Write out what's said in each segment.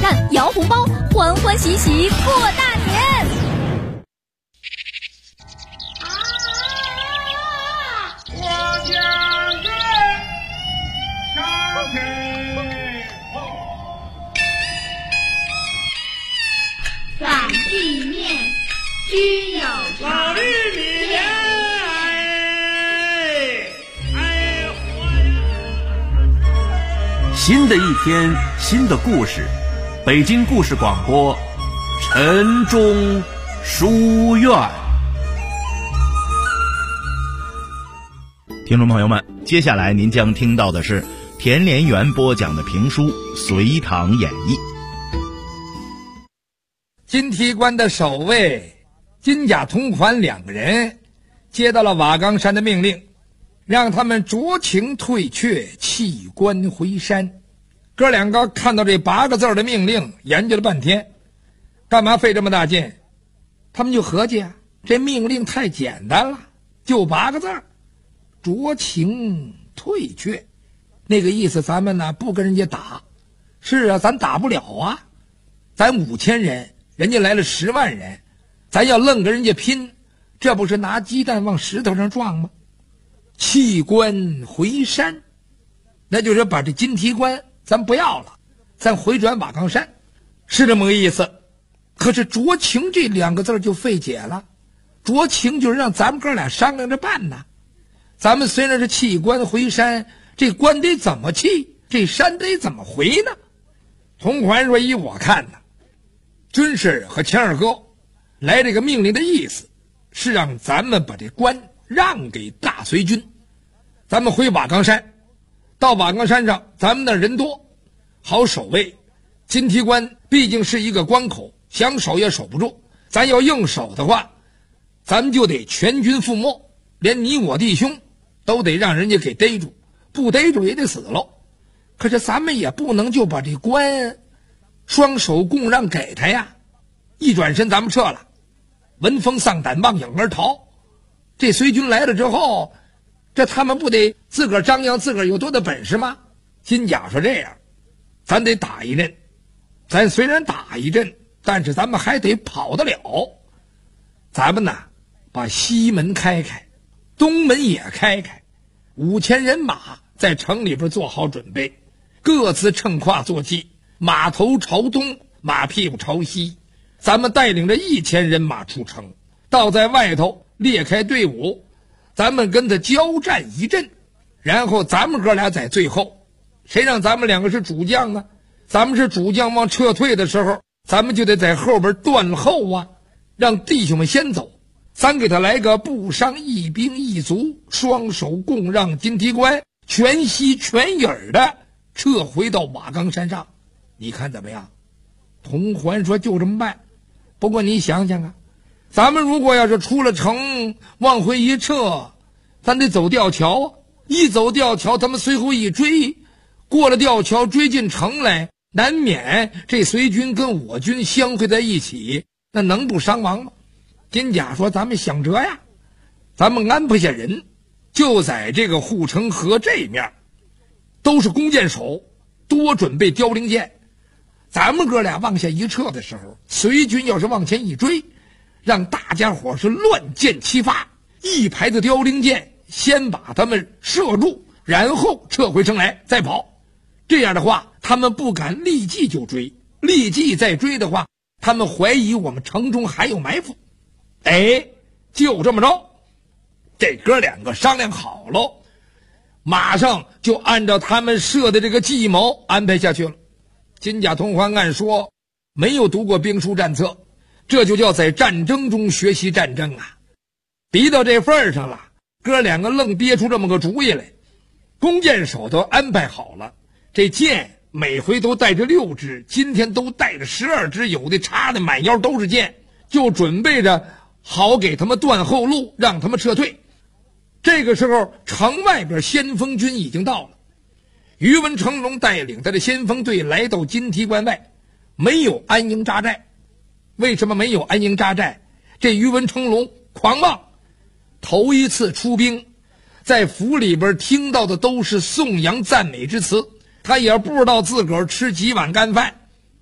干、摇红包，欢欢喜喜过大年。 我家人上天反地面须有老常。 绿里面新的一天，新的故事，北京故事广播，晨钟书院。 听众朋友们，接下来您将听到的是田连元播讲的评书《隋唐演义》。 金提官的守卫金甲同款两个人接到了瓦岗山的命令，让他们酌情退却，弃官回山。哥两个看到这8个字的命令，研究了半天，干嘛费这么大劲？他们就合计啊，这命令太简单了，就8个字，酌情退却。那个意思，咱们呢不跟人家打。是啊，咱打不了啊，咱5000人，人家来了10万人，咱要愣跟人家拼，这不是拿鸡蛋往石头上撞吗？弃官回山，那就是把这金提官咱不要了，咱回转瓦岗山，是这么个意思。可是酌情这2个字就费解了，酌情就是让咱们哥俩商量着办呐。咱们虽然是弃官回山，这官得怎么弃，这山得怎么回呢？同款说，依我看呢，军师和钱二哥来这个命令的意思是让咱们把这官让给大隋军，咱们回瓦岗山，到瓦岗山上咱们那人多，好守卫。金提官毕竟是一个关口，想守也守不住，咱要硬守的话，咱们就得全军覆没，连你我弟兄都得让人家给逮住，不逮住也得死喽。可是咱们也不能就把这官双手供让给他呀，一转身咱们撤了，闻风丧胆，望影而逃。这隋军来了之后，这他们不得自个儿张扬自个儿有多大本事吗？金甲说，这样咱得打一阵，咱虽然打一阵，但是咱们还得跑得了。咱们呢把西门开开，东门也开开，5000人马在城里边做好准备，各自乘胯坐骑，马头朝东，马屁股朝西。咱们带领着1000人马出城，到在外头列开队伍，咱们跟他交战一阵，然后咱们哥俩在最后。谁让咱们2个是主将呢？咱们是主将，往撤退的时候，咱们就得在后边断后啊，让弟兄们先走，咱给他来个不伤一兵一卒，双手供让金提官，全息全影的撤回到瓦岗山上。你看怎么样？同环说，就这么办。不过你想想啊，咱们如果要是出了城往回一撤，咱得走吊桥啊，一走吊桥咱们随后一追，过了吊桥追进城来，难免这隋军跟我军相会在一起，那能不伤亡吗？金甲说，咱们想辙呀，咱们安排下人，就在这个护城河这面，都是弓箭手，多准备凋零箭。咱们哥俩往下一撤的时候，隋军要是往前一追，让大家伙是乱箭齐发，一排的凋零箭先把他们射住，然后撤回城来再跑。这样的话，他们不敢立即就追，立即再追的话，他们怀疑我们城中还有埋伏。哎，就这么着，这哥2个商量好喽，马上就按照他们设的这个计谋安排下去了。金甲同环按说没有读过兵书战策，这就叫在战争中学习战争啊。逼到这份上了，哥2个愣憋出这么个主意来。弓箭手都安排好了，这箭每回都带着6支，今天都带着12支，有的插的满腰都是箭，就准备着好给他们断后路，让他们撤退。这个时候城外边先锋军已经到了，于文成龙带领他的先锋队来到金提关外，没有安营扎寨。为什么没有安营扎寨？这于文成龙狂妄，头一次出兵，在府里边听到的都是颂扬赞美之词，他也不知道自个儿吃几碗干饭，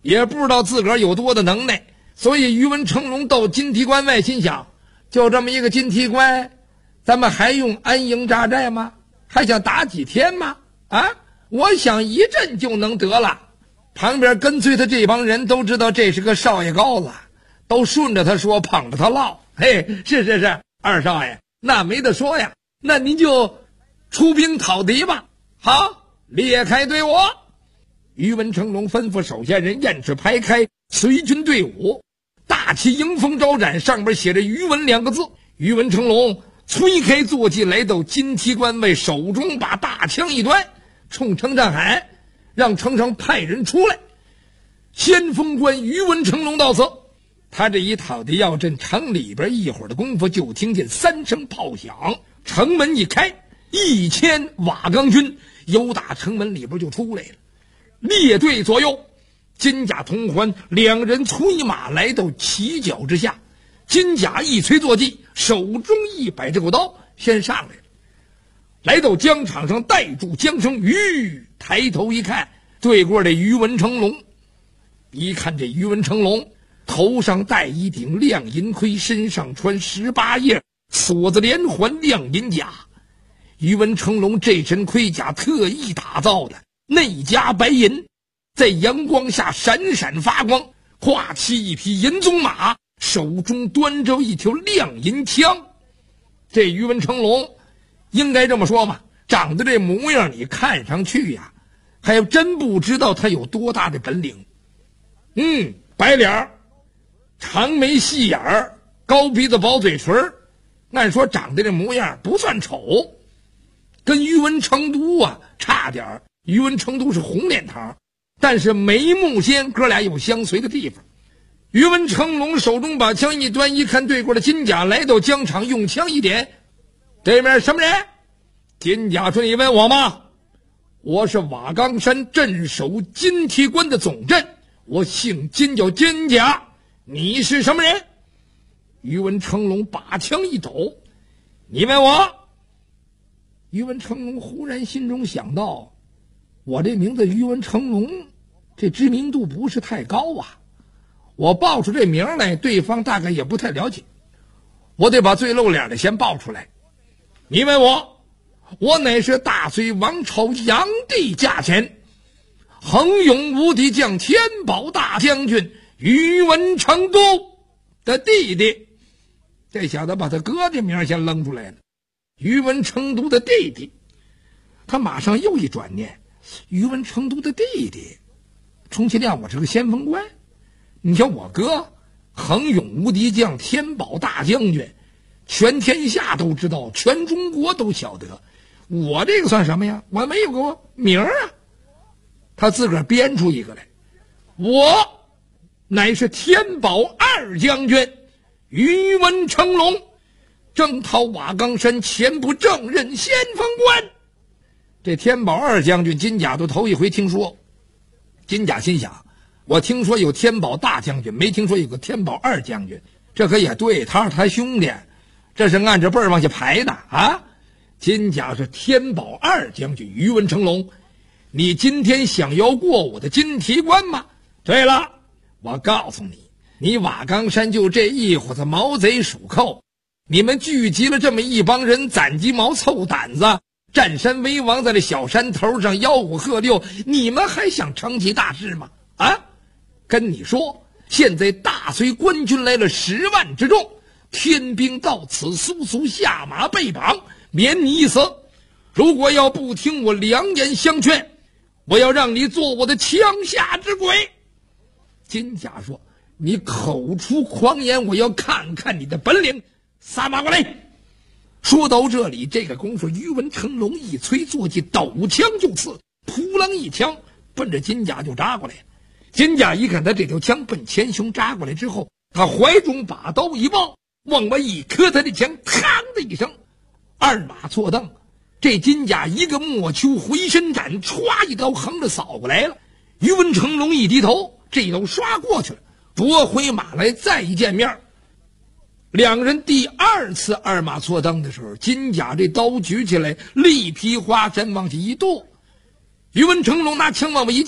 也不知道自个儿有多的能耐，所以于文成龙到金提关外，心想，就这么一个金提关，咱们还用安营扎寨吗？还想打几天吗？啊，我想一阵就能得了。旁边跟随他这帮人都知道这是个少爷高子，都顺着他说，捧着他唠。嘿，是，二少爷，那没得说呀，那您就出兵讨敌吧。好，列开队伍。于文成龙吩咐手下人雁翅排开，随军队伍，大旗迎风招展，上边写着于文2个字。于文成龙催开坐骑，来到金提关外，手中把大枪一端，冲城上喊，让城上派人出来。先锋官于文成龙到此，他这一讨敌要阵，城里边一会儿的功夫，就听见3声炮响，城门一开，1000瓦岗军由打城门里边就出来了，列队左右。金甲同欢2人催马来到旗脚之下，金甲一催坐骑，手中一摆这口刀，先上来了。来到疆场上，带住缰绳，抬头一看，对过这于文成龙。一看这于文成龙头上戴一顶亮银盔，身上穿18叶锁子连环亮银甲。于文成龙这身盔甲特意打造的，内加白银，在阳光下闪闪发光，跨骑一匹银鬃马，手中端着一条亮银枪。这于文成龙应该这么说嘛，长得这模样你看上去呀，还真不知道他有多大的本领。白脸，长眉细眼，高鼻子薄嘴唇，按说长得这模样不算丑，跟于文成都差点。于文成都是红脸膛，但是眉目间哥俩有相随的地方。于文成龙手中把枪一端，一看对过的金甲来到疆场，用枪一点，对面什么人？金甲说，你问我吗？我是瓦岗山镇守金提关的总镇，我姓金，叫金甲，你是什么人？于文成龙把枪一抖，你问我。于文成龙忽然心中想到，我这名字于文成龙，这知名度不是太高啊，我报出这名来，对方大概也不太了解，我得把最露脸的先报出来。你问我，我乃是大隋王朝炀帝驾前横勇无敌将天宝大将军于文成都的弟弟。这小子把他哥的名先扔出来了，于文成都的弟弟。他马上又一转念，于文成都的弟弟充其量我是个先锋官，你瞧我哥横勇无敌将天宝大将军，全天下都知道，全中国都晓得，我这个算什么呀？我没有个名啊。他自个儿编出一个来，我乃是天宝2将军于文成龙，征讨瓦岗山前部正任先锋官。这天宝2将军金甲都头一回听说。金甲心想，我听说有天宝大将军，没听说有个天宝2将军，这可也对，他是他兄弟，这是按着辈儿往下排的啊。金甲是天宝2将军于文成龙，你今天想要过我的金提关吗？对了，我告诉你，你瓦岗山就这一伙子毛贼鼠寇，你们聚集了这么一帮人，攒鸡毛凑胆子，占山为王，在这小山头上吆五喝六，你们还想成其大事吗？啊，跟你说，现在大隋官军来了10万之众，天兵到此，速速下马被绑，免你一死。如果要不听我良言相劝，我要让你做我的枪下之鬼。金甲说，你口出狂言，我要看看你的本领，撒马过来。说到这里，这个功夫于文成龙一催坐骑，抖枪就刺，扑棱一枪奔着金甲就扎过来。金甲一看他这条枪奔前胸扎过来之后，他怀中把刀一抱，往外一磕，他的枪嘡的一声，2马错蹬，这金甲一个莫丘回身斩，歘一刀横着扫过来了。于文成龙一低头，这一刀刷过去了，夺回马来再一见面。两人第2次2马错蹬的时候，金甲这刀举起来，力劈花山往下一剁，于文成龙拿枪往外一架，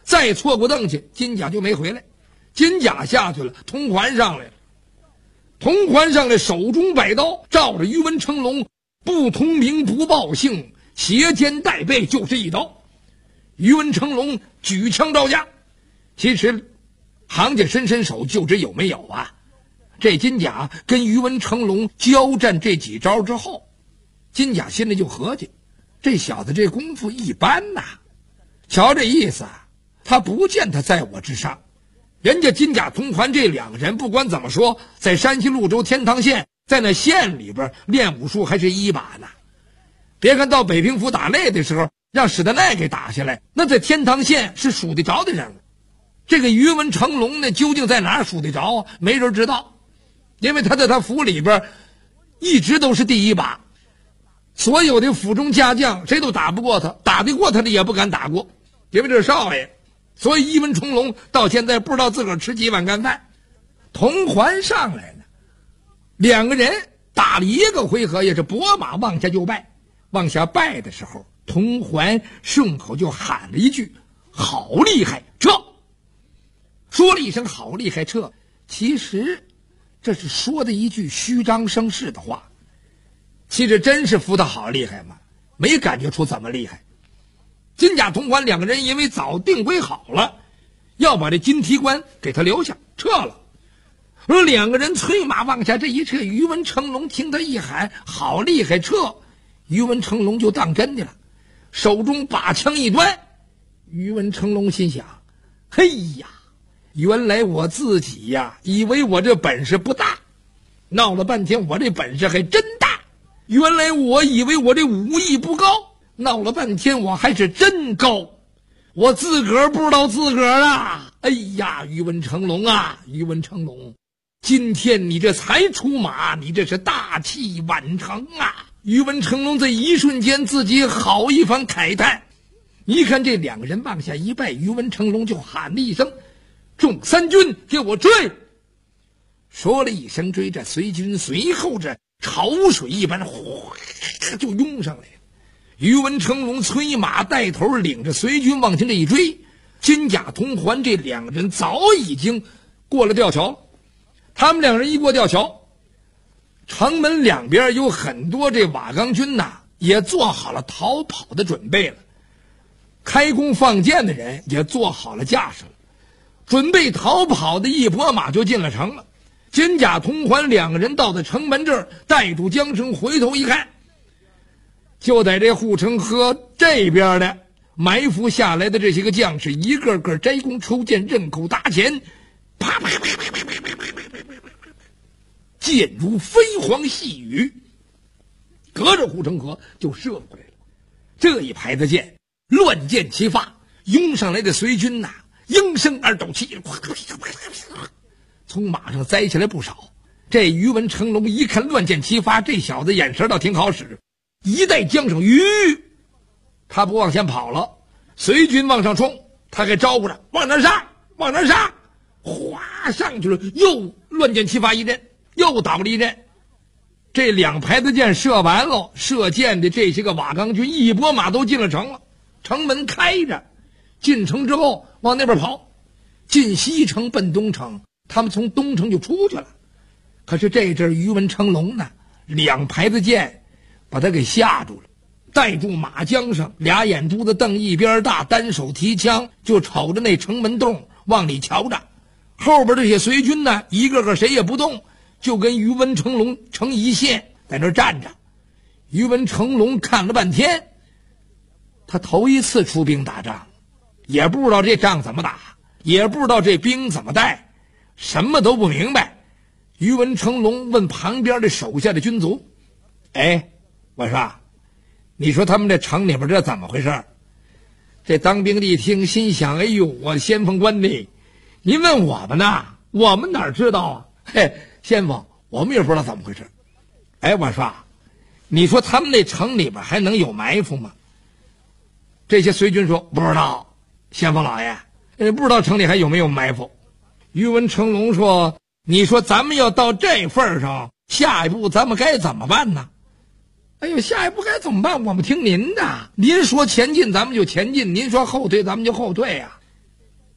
再错过邓去，金甲就没回来。金甲下去了，通环上来了。通环上来，手中摆刀，照着于文成龙不通名不报姓，斜肩带背就是一刀。于文成龙举枪招架。其实行家伸手就知有没有啊。这金甲跟于文成龙交战这几招之后，金甲心里就合计，这小子这功夫一般呐，瞧这意思啊，他不见他在我之上。人家金甲同环这两个人不管怎么说，在山西潞州天堂县，在那县里边练武术还是一把呢。别看到北平府打擂的时候让史德奈给打下来，那在天堂县是数得着的人物。这个于文成龙呢，究竟在哪儿数得着啊？没人知道，因为他在他府里边一直都是第一把，所有的府中家将谁都打不过他，打得过他的也不敢打过，因为这是少爷。所以于文成龙到现在不知道自个儿吃几碗干饭。同环上来了，两个人打了一个回合，也是拨马往下就拜。往下拜的时候，同环顺口就喊了一句：“好厉害，撤！”说了一声“好厉害，撤”，其实这是说的一句虚张声势的话。其实真是服他好厉害吗？没感觉出怎么厉害。金甲同环两个人因为早定规好了，要把这金提官给他留下，撤了。而两个人催马往下这一撤，于文成龙听他一喊“好厉害，撤”，于文成龙就当真的了，手中把枪一端。于文成龙心想：嘿呀，原来我自己呀，以为我这本事不大，闹了半天我这本事还真大。原来我以为我这武艺不高，闹了半天我还是真高。我自个儿不知道自个儿啊！哎呀，于文成龙啊，于文成龙，今天你这才出马，你这是大器晚成啊！于文成龙在一瞬间自己好一番慨叹。一看这两个人往下一拜，于文成龙就喊了一声：“众三军给我追！”说了一声追，这随军随后这潮水一般哗就涌上来了。于文成龙催马带头领着随军往前这一追，金甲同环这两个人早已经过了吊桥了。他们两人一过吊桥，城门两边有很多这瓦岗军呐，也做好了逃跑的准备了。开弓放箭的人也做好了架势了，准备逃跑的一拨马就进了城了。金甲同环两个人到了城门这儿，带住缰绳回头一看，就在这护城河这边的埋伏下来的这些个将士，一个个摘弓抽箭，刃口搭前，啪啪啪啪啪啪啪啪啪，箭如飞蝗细雨，隔着护城河就射过来了。这一排的箭乱箭齐发，拥上来的随军呐，应声而抖气，从马上栽下来不少。这于文成龙一看乱箭齐发，这小子眼神倒挺好使，一带缰绳，他不往前跑了，随军往上冲，他还招呼着往哪杀，往哪杀，哗上去了，又乱箭齐发一阵，又倒了一阵。这两排的箭射完了，射箭的这些个瓦岗军一拨马都进了城了，城门开着，进城之后往那边跑，进西城奔东城，他们从东城就出去了。可是这阵于文成龙呢，两排的箭把他给吓住了，带住马缰上，俩眼珠子瞪一边大，单手提枪就瞅着那城门洞往里瞧着。后边这些随军呢，一个个谁也不动，就跟于文成龙成一线在那站着。于文成龙看了半天，他头一次出兵打仗，也不知道这仗怎么打，也不知道这兵怎么带，什么都不明白。于文成龙问旁边的手下的军卒：“哎，我说，你说他们这城里边这怎么回事？”这当兵的一听，心想：“哎呦，我先锋官的，您问我们呢，我们哪知道啊？嘿，先锋，我们也不知道怎么回事。哎，我说，你说他们那城里边还能有埋伏吗？”这些随军说：“不知道，先锋老爷，不知道城里还有没有埋伏。”于文成龙说：“你说咱们要到这份上，下一步咱们该怎么办呢？”“哎呦，下一步该怎么办？我们听您的。您说前进，咱们就前进；您说后退，咱们就后退呀。”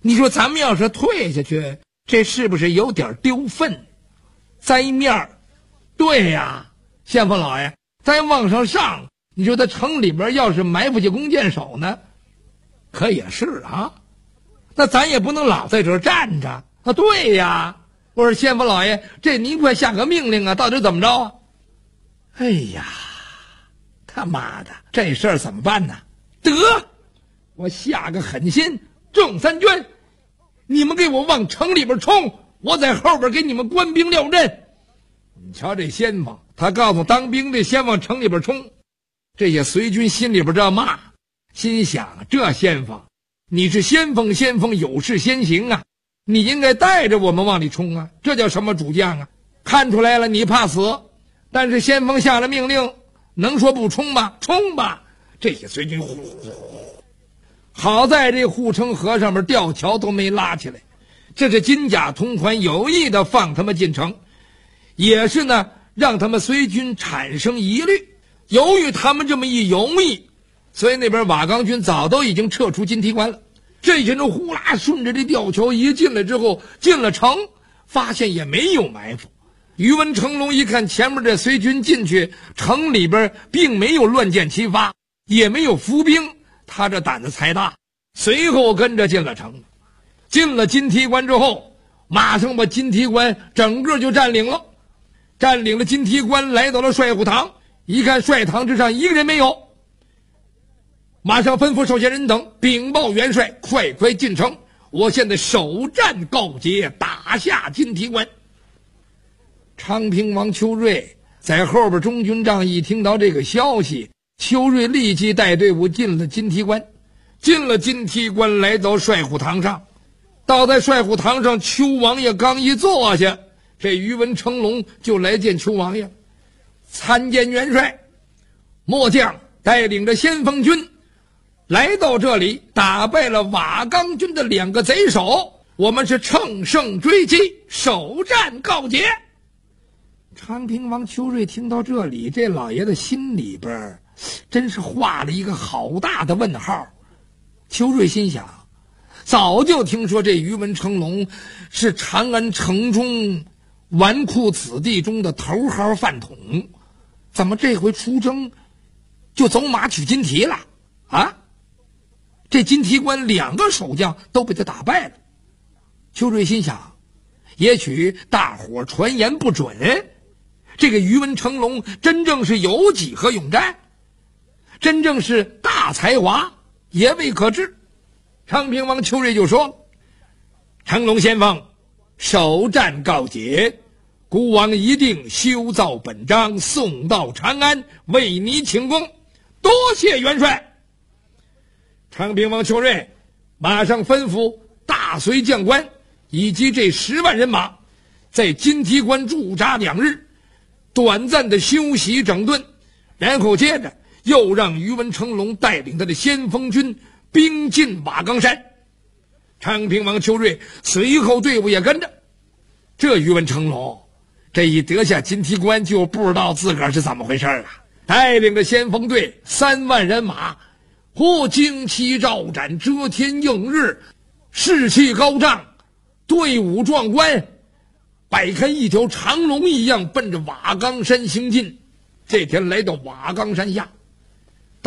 你说咱们要是退下去，这是不是有点丢份栽面儿？对呀，先锋老爷，再往上，你说在城里边要是埋伏下弓箭手呢？可也是啊，那咱也不能老在这儿站着啊。对呀，我说先锋老爷，这您快下个命令啊，到底怎么着啊？哎呀，他妈的，这事儿怎么办呢？得，我下个狠心，郑三娟，你们给我往城里边冲，我在后边给你们官兵撂阵。你瞧这先锋，他告诉当兵的先往城里边冲，这些随军心里边这骂，心想这先锋，你是先锋，有事先行啊，你应该带着我们往里冲啊，这叫什么主将啊？看出来了，你怕死，但是先锋下了命令，能说不冲吗？冲吧！这些随军呼，好在这护城河上面吊桥都没拉起来，这是金甲通环有意的放他们进城，也是呢让他们随军产生疑虑。由于他们这么一犹豫，所以那边瓦岗军早都已经撤出金梯关了。这些人呼啦顺着这吊桥一进来之后，进了城，发现也没有埋伏。于文成龙一看前面这随军进去，城里边并没有乱箭齐发，也没有伏兵，他这胆子才大，随后跟着进了城。进了金梯关之后，马上把金梯关整个就占领了。占领了金梯关，来到了帅府堂，一看帅堂之上一个人没有，马上吩咐手下人等禀报元帅，快进城，我现在首战告捷，打下金梯关。昌平王邱瑞在后边中军帐一听到这个消息，邱瑞立即带队伍进了金梯关。进了金梯关，来到帅府堂上，倒在帅府堂上，邱王爷刚一坐下，这于文成龙就来见邱王爷。参见元帅，末将带领着先锋军来到这里，打败了瓦岗军的2个贼首，我们是乘胜追击，首战告捷。昌平王邱瑞听到这里，这老爷子心里边真是画了一个好大的问号。邱瑞心想，早就听说这于文成龙是长安城中纨绔子弟中的头号饭桶，怎么这回出征就走马取金蹄了啊？这金梯关2个守将都被他打败了。邱瑞心想，也许大伙传言不准，这个于文成龙真正是有几何勇战，真正是大才华，也未可知。昌平王邱瑞就说，成龙先锋首战告捷，孤王一定修造本章，送到长安，为你请功，多谢元帅。昌平王邱瑞马上吩咐大随将官以及这10万人马在金梯关驻扎2日，短暂的休息整顿，然后接着又让于文成龙带领他的先锋军兵进瓦岗山。昌平王邱瑞随后队伍也跟着。这于文成龙这一得下金梯关，就不知道自个儿是怎么回事了，带领着先锋队3万人马，旌旗招展，遮天映日，士气高涨，队伍壮观，摆开一条长龙一样，奔着瓦岗山行进。这天来到瓦岗山下，